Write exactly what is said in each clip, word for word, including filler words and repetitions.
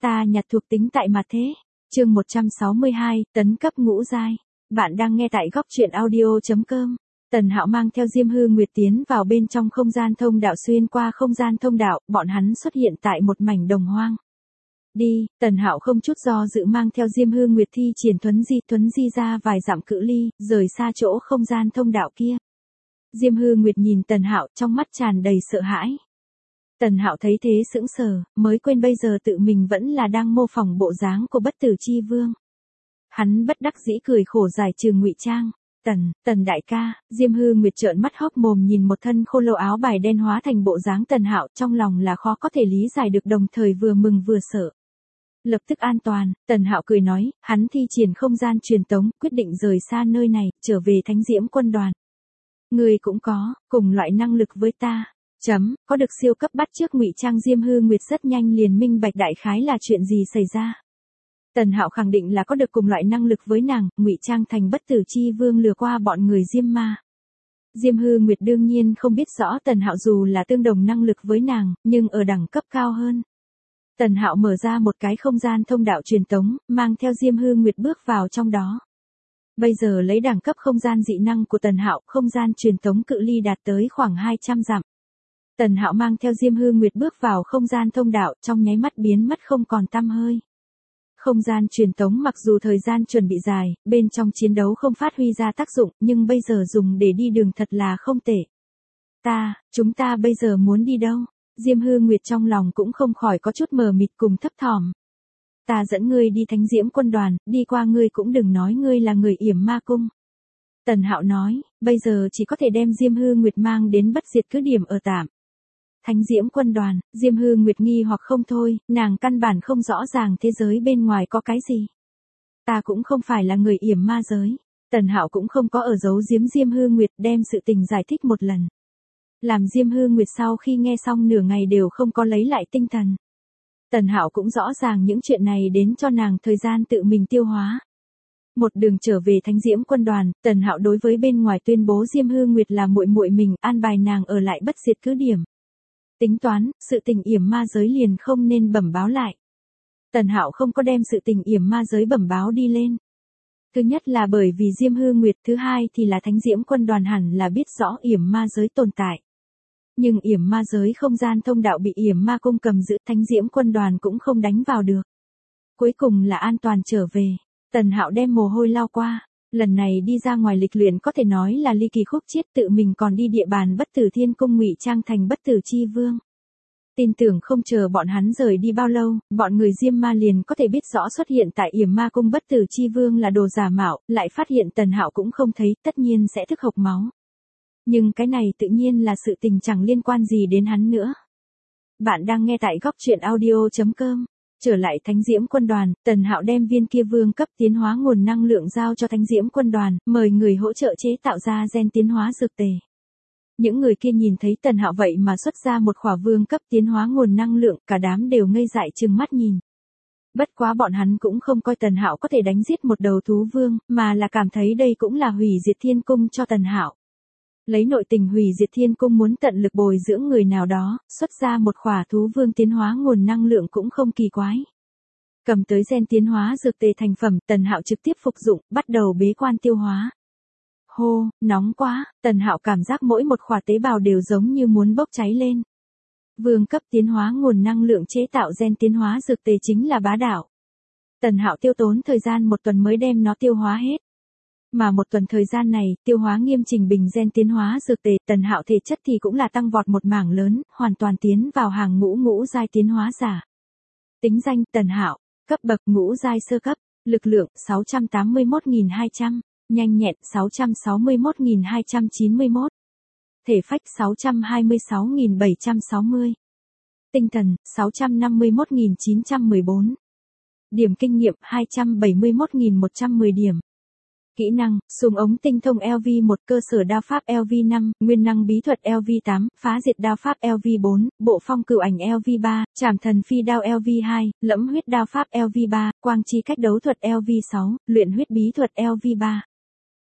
Ta nhặt thuộc tính tại mặt thế. Chương một trăm sáu mươi hai, tấn cấp ngũ giai. Bạn đang nghe tại góc truyện audio chấm com. Tần Hạo mang theo Diêm Hư Nguyệt tiến vào bên trong không gian thông đạo, xuyên qua không gian thông đạo, bọn hắn xuất hiện tại một mảnh đồng hoang. Đi, Tần Hạo không chút do dự mang theo Diêm Hư Nguyệt thi triển thuấn di, thuấn di ra vài dặm cự ly, rời xa chỗ không gian thông đạo kia. Diêm Hư Nguyệt nhìn Tần Hạo, trong mắt tràn đầy sợ hãi. Tần Hạo thấy thế sững sờ, mới quên bây giờ tự mình vẫn là đang mô phỏng bộ dáng của Bất Tử Chi Vương. Hắn bất đắc dĩ cười khổ giải trừ ngụy trang. Tần, Tần đại ca. Diêm Hư Nguyệt trợn mắt hốc mồm nhìn một thân khô lâu áo bài đen hóa thành bộ dáng Tần Hạo, trong lòng là khó có thể lý giải được, đồng thời vừa mừng vừa sợ. Lập tức an toàn, Tần Hạo cười nói, hắn thi triển không gian truyền tống, quyết định rời xa nơi này, trở về Thánh Diễm quân đoàn. Người cũng có, cùng loại năng lực với ta. Chấm, có được siêu cấp bắt chước ngụy trang. Diêm Hư Nguyệt rất nhanh liền minh bạch đại khái là chuyện gì xảy ra. Tần Hạo khẳng định là có được cùng loại năng lực với nàng, ngụy trang thành Bất Tử Chi Vương lừa qua bọn người Diêm Ma. Diêm Hư Nguyệt đương nhiên không biết rõ Tần Hạo dù là tương đồng năng lực với nàng, nhưng ở đẳng cấp cao hơn. Tần Hạo mở ra một cái không gian thông đạo truyền tống, mang theo Diêm Hư Nguyệt bước vào trong đó. Bây giờ lấy đẳng cấp không gian dị năng của Tần Hạo, không gian truyền tống cự ly đạt tới khoảng hai trăm dặm. Tần Hạo mang theo Diêm Hư Nguyệt bước vào không gian thông đạo, trong nháy mắt biến mất không còn tăm hơi. Không gian truyền tống mặc dù thời gian chuẩn bị dài, bên trong chiến đấu không phát huy ra tác dụng, nhưng bây giờ dùng để đi đường thật là không tệ. Ta, chúng ta bây giờ muốn đi đâu? Diêm Hư Nguyệt trong lòng cũng không khỏi có chút mờ mịt cùng thấp thỏm. Ta dẫn ngươi đi Thánh Diễm quân đoàn, đi qua ngươi cũng đừng nói ngươi là người Yểm Ma cung. Tần Hạo nói, bây giờ chỉ có thể đem Diêm Hư Nguyệt mang đến Bất Diệt cứ điểm ở tạm. Thánh Diễm quân đoàn. Diêm Hư Nguyệt nghi hoặc không thôi, nàng căn bản không rõ ràng thế giới bên ngoài có cái gì. Ta cũng không phải là người Yểm Ma giới. Tần Hạo cũng không có ở giấu giếm Diêm Hư Nguyệt, đem sự tình giải thích một lần. Làm Diêm Hư Nguyệt sau khi nghe xong nửa ngày đều không có lấy lại tinh thần. Tần Hạo cũng rõ ràng những chuyện này đến cho nàng thời gian tự mình tiêu hóa. Một đường trở về Thánh Diễm quân đoàn, Tần Hạo đối với bên ngoài tuyên bố Diêm Hư Nguyệt là muội muội mình, an bài nàng ở lại Bất Diệt cứ điểm. Tính toán, sự tình Yểm Ma giới liền không nên bẩm báo lại. Tần Hạo không có đem sự tình Yểm Ma giới bẩm báo đi lên. Thứ nhất là bởi vì Diêm Hư Nguyệt, thứ hai thì là Thánh Diễm quân đoàn hẳn là biết rõ Yểm Ma giới tồn tại. Nhưng Yểm Ma giới không gian thông đạo bị Yểm Ma cung cầm giữ, Thánh Diễm quân đoàn cũng không đánh vào được. Cuối cùng là an toàn trở về. Tần Hạo đem mồ hôi lau qua. Lần này đi ra ngoài lịch luyện có thể nói là ly kỳ khúc chiết, tự mình còn đi địa bàn Bất Tử Thiên cung ngụy trang thành Bất Tử Chi Vương. Tin tưởng không chờ bọn hắn rời đi bao lâu, bọn người Diêm Ma liền có thể biết rõ xuất hiện tại Yểm Ma cung Bất Tử Chi Vương là đồ giả mạo, lại phát hiện Tần Hạo cũng không thấy, tất nhiên sẽ thức hộc máu. Nhưng cái này tự nhiên là sự tình chẳng liên quan gì đến hắn nữa. Bạn đang nghe tại góc truyện audio chấm com. Trở lại Thánh Diễm quân đoàn, Tần Hạo đem viên kia vương cấp tiến hóa nguồn năng lượng giao cho Thánh Diễm quân đoàn, mời người hỗ trợ chế tạo ra gen tiến hóa dược tề. Những người kia nhìn thấy Tần Hạo vậy mà xuất ra một khỏa vương cấp tiến hóa nguồn năng lượng, cả đám đều ngây dại trừng mắt nhìn. Bất quá bọn hắn cũng không coi Tần Hạo có thể đánh giết một đầu thú vương, mà là cảm thấy đây cũng là hủy diệt thiên cung cho Tần Hạo. Lấy nội tình hủy diệt thiên cung muốn tận lực bồi dưỡng người nào đó, xuất ra một khỏa thú vương tiến hóa nguồn năng lượng cũng không kỳ quái. Cầm tới gen tiến hóa dược tề thành phẩm, Tần Hạo trực tiếp phục dụng, bắt đầu bế quan tiêu hóa. Hô, nóng quá, Tần Hạo cảm giác mỗi một khỏa tế bào đều giống như muốn bốc cháy lên. Vương cấp tiến hóa nguồn năng lượng chế tạo gen tiến hóa dược tề chính là bá đạo. Tần Hạo tiêu tốn thời gian một tuần mới đem nó tiêu hóa hết. Mà một tuần thời gian này, tiêu hóa nghiêm trình bình gen tiến hóa dược tề, Tần Hạo thể chất thì cũng là tăng vọt một mảng lớn, hoàn toàn tiến vào hàng ngũ ngũ giai tiến hóa giả. Tính danh Tần Hạo, cấp bậc ngũ giai sơ cấp, lực lượng sáu trăm tám mươi mốt nghìn hai trăm, nhanh nhẹn sáu trăm sáu mươi mốt nghìn hai trăm chín mươi mốt, thể phách sáu trăm hai mươi sáu nghìn bảy trăm sáu mươi, tinh thần sáu trăm năm mươi mốt nghìn chín trăm mười bốn, điểm kinh nghiệm hai trăm bảy mươi mốt nghìn một trăm mười điểm. Kỹ năng, súng ống tinh thông L V một, cơ sở đao pháp L V năm, nguyên năng bí thuật L V tám, phá diệt đao pháp L V bốn, bộ phong cửu ảnh L V ba, trảm thần phi đao L V hai, lẫm huyết đao pháp L V ba, quang chi cách đấu thuật L V sáu, luyện huyết bí thuật L V ba.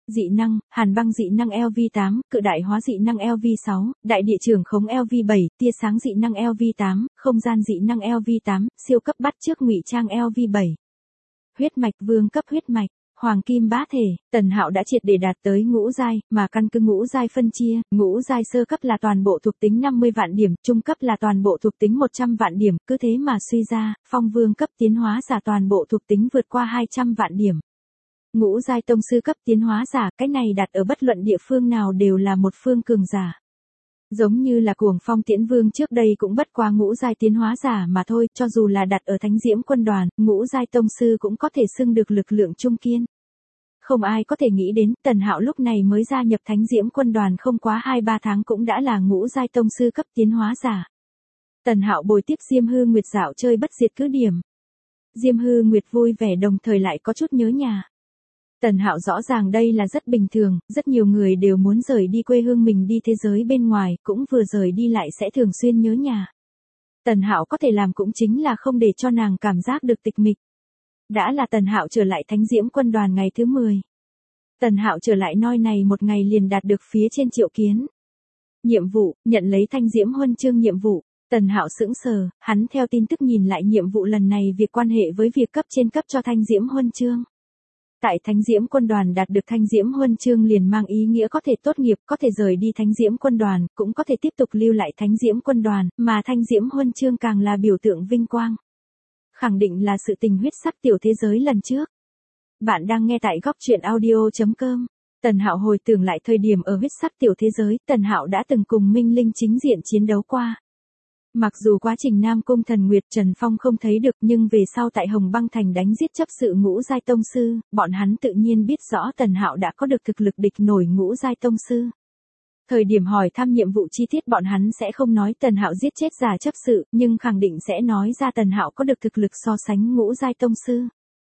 Dị năng, hàn băng dị năng L V tám, cự đại hóa dị năng L V sáu, đại địa trường khống L V bảy, tia sáng dị năng L V tám, không gian dị năng L V tám, siêu cấp bắt chước ngụy trang L V bảy. Huyết mạch vương cấp huyết mạch, hoàng kim bá thể, Tần Hạo đã triệt để đạt tới ngũ giai, mà căn cứ ngũ giai phân chia, ngũ giai sơ cấp là toàn bộ thuộc tính năm mươi vạn điểm, trung cấp là toàn bộ thuộc tính một trăm vạn điểm, cứ thế mà suy ra, phong vương cấp tiến hóa giả toàn bộ thuộc tính vượt qua hai trăm vạn điểm. Ngũ giai tông sư cấp tiến hóa giả, cái này đặt ở bất luận địa phương nào đều là một phương cường giả. Giống như là Cuồng Phong Tiễn Vương trước đây cũng bất qua ngũ giai tiến hóa giả mà thôi, cho dù là đặt ở Thánh Diễm quân đoàn, ngũ giai tông sư cũng có thể xưng được lực lượng trung kiên. Không ai có thể nghĩ đến, Tần Hạo lúc này mới gia nhập Thánh Diễm quân đoàn không quá hai ba tháng cũng đã là ngũ giai tông sư cấp tiến hóa giả. Tần Hạo bồi tiếp Diêm Hư Nguyệt dạo chơi bất diệt cứ điểm. Diêm Hư Nguyệt vui vẻ đồng thời lại có chút nhớ nhà. Tần Hạo rõ ràng đây là rất bình thường, rất nhiều người đều muốn rời đi quê hương mình đi thế giới bên ngoài, cũng vừa rời đi lại sẽ thường xuyên nhớ nhà. Tần Hạo có thể làm cũng chính là không để cho nàng cảm giác được tịch mịch. Đã là Tần Hạo trở lại Thánh Diễm quân đoàn ngày thứ mười. Tần Hạo trở lại nơi này một ngày liền đạt được phía trên triệu kiến. Nhiệm vụ, nhận lấy Thanh Diễm huân chương nhiệm vụ. Tần Hạo sững sờ, hắn theo tin tức nhìn lại nhiệm vụ lần này việc quan hệ với việc cấp trên cấp cho Thanh Diễm huân chương. Tại Thánh Diễm quân đoàn đạt được Thanh Diễm huân chương liền mang ý nghĩa có thể tốt nghiệp, có thể rời đi Thánh Diễm quân đoàn, cũng có thể tiếp tục lưu lại Thánh Diễm quân đoàn, mà Thanh Diễm huân chương càng là biểu tượng vinh quang. Khẳng định là sự tình huyết sắc tiểu thế giới lần trước. Bạn đang nghe tại góc truyện audio chấm com. Tần Hạo hồi tưởng lại thời điểm ở huyết sắc tiểu thế giới, Tần Hạo đã từng cùng Minh Linh chính diện chiến đấu qua. Mặc dù quá trình Nam Cung Thần Nguyệt Trần Phong không thấy được nhưng về sau tại Hồng Băng Thành đánh giết chấp sự ngũ giai tông sư, bọn hắn tự nhiên biết rõ Tần Hạo đã có được thực lực địch nổi ngũ giai tông sư. Thời điểm hỏi thăm nhiệm vụ chi tiết bọn hắn sẽ không nói Tần Hạo giết chết giả chấp sự, nhưng khẳng định sẽ nói ra Tần Hạo có được thực lực so sánh ngũ giai tông sư.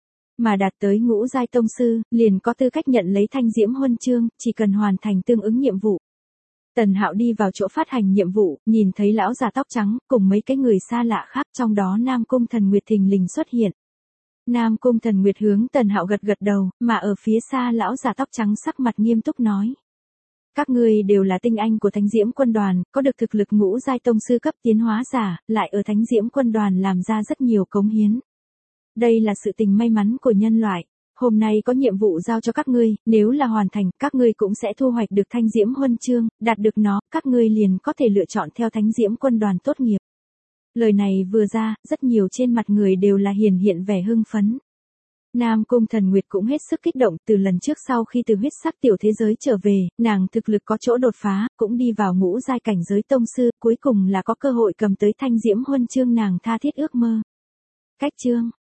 Mà đạt tới ngũ giai tông sư, liền có tư cách nhận lấy Thanh Diễm huân chương, chỉ cần hoàn thành tương ứng nhiệm vụ. Tần Hạo đi vào chỗ phát hành nhiệm vụ, nhìn thấy lão già tóc trắng, cùng mấy cái người xa lạ khác, trong đó Nam Cung Thần Nguyệt thình lình xuất hiện. Nam Cung Thần Nguyệt hướng Tần Hạo gật gật đầu, mà ở phía xa lão già tóc trắng sắc mặt nghiêm túc nói. Các ngươi đều là tinh anh của Thánh Diễm quân đoàn, có được thực lực ngũ giai tông sư cấp tiến hóa giả, lại ở Thánh Diễm quân đoàn làm ra rất nhiều cống hiến. Đây là sự tình may mắn của nhân loại. Hôm nay có nhiệm vụ giao cho các ngươi, nếu là hoàn thành, các ngươi cũng sẽ thu hoạch được Thanh Diễm huân chương, đạt được nó, các ngươi liền có thể lựa chọn theo Thánh Diễm quân đoàn tốt nghiệp. Lời này vừa ra, rất nhiều trên mặt người đều là hiển hiện vẻ hưng phấn. Nam Cung Thần Nguyệt cũng hết sức kích động, từ lần trước sau khi từ huyết sắc tiểu thế giới trở về, nàng thực lực có chỗ đột phá, cũng đi vào ngũ giai cảnh giới tông sư, cuối cùng là có cơ hội cầm tới Thanh Diễm huân chương nàng tha thiết ước mơ. Cách chương